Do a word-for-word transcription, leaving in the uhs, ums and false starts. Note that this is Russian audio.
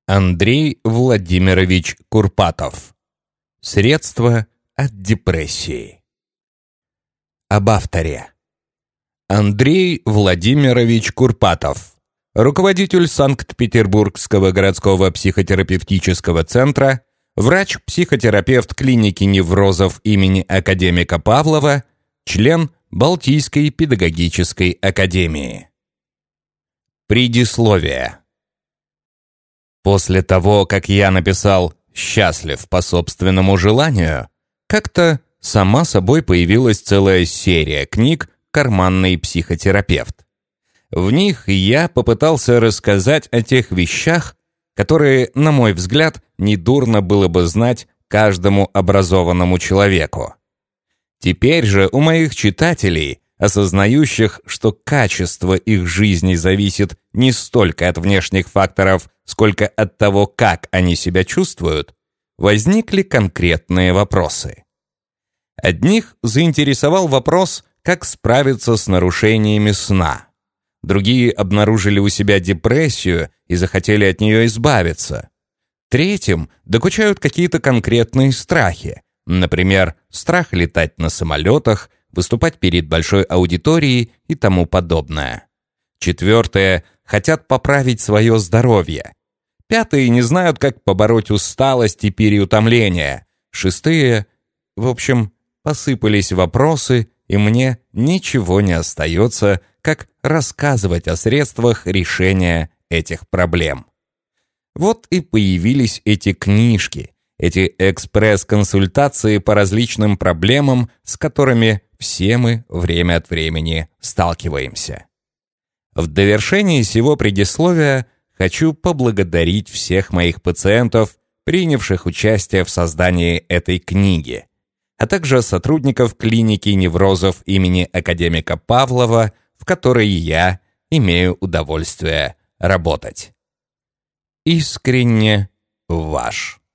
Андрей Владимирович Курпатов. Средства от депрессии. Об авторе. Андрей Владимирович Курпатов, руководитель Санкт-Петербургского городского психотерапевтического центра, врач-психотерапевт клиники неврозов имени академика Павлова, член Балтийской педагогической академии. Предисловие. После того, как я написал «Счастлив по собственному желанию», как-то сама собой появилась целая серия книг «Карманный психотерапевт». В них я попытался рассказать о тех вещах, которые, на мой взгляд, недурно было бы знать каждому образованному человеку. Теперь же у моих читателей, осознающих, что качество их жизни зависит не столько от внешних факторов, сколько от того, как они себя чувствуют, возникли конкретные вопросы. Одних заинтересовал вопрос, как справиться с нарушениями сна. Другие обнаружили у себя депрессию и захотели от нее избавиться. Третьим докучают какие-то конкретные страхи, например, страх летать на самолетах, выступать перед большой аудиторией и тому подобное. Четвертые хотят поправить свое здоровье. Пятые не знают, как побороть усталость и переутомление. Шестые, в общем, посыпались вопросы, и мне ничего не остается, как рассказывать о средствах решения этих проблем. Вот и появились эти книжки, эти экспресс-консультации по различным проблемам, с которыми все мы время от времени сталкиваемся. В довершении сего предисловия хочу поблагодарить всех моих пациентов, принявших участие в создании этой книги, а также сотрудников клиники неврозов имени академика Павлова, в которой я имею удовольствие работать. Искренне ваш.